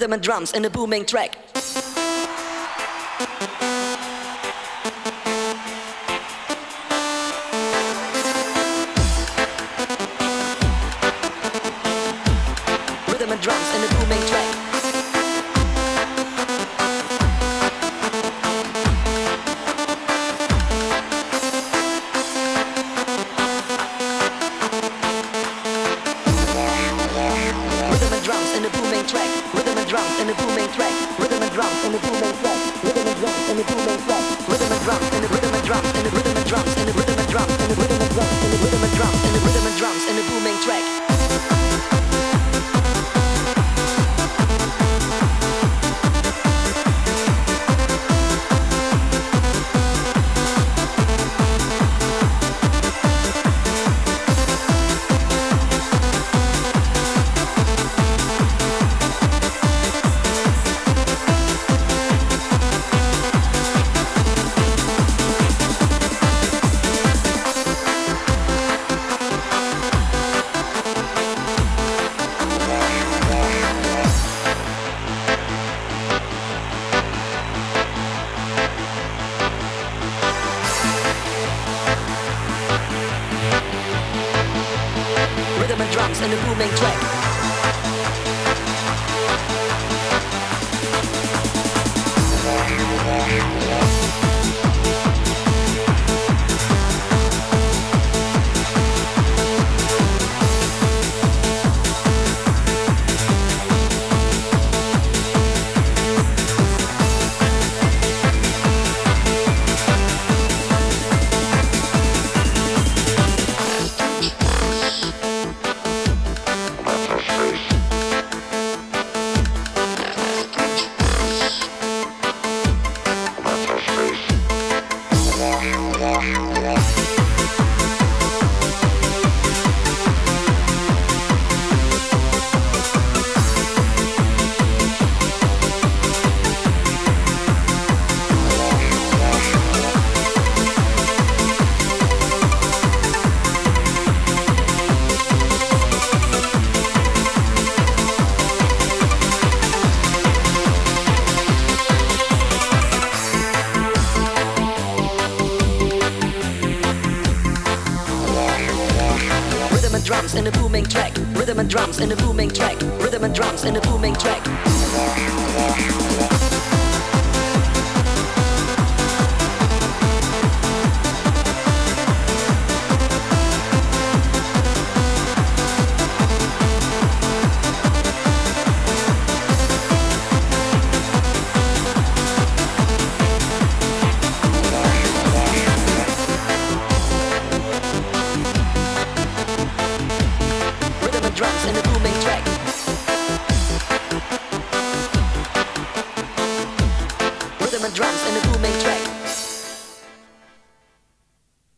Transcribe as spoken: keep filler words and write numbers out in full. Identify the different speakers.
Speaker 1: rhythm and drums in a booming track. Rhythm and drums in a booming track. Rhythm and drums in a booming track. Rhythm and drums in a booming track. Rhythm and drums in a booming track. Rhythm and drums in a booming track. Rhythm and drums in a rhythm and drums in a rhythm and drums in a rhythm and drums in a rhythm and drums in a rhythm and drums in a rhythm and drums in a booming track. Rhythm and drums in a booming track. Drums in a booming track. Rhythm and drums in a booming track. Rhythm and drums in a booming track. Drums in a booming track. Rhythm and drums in a booming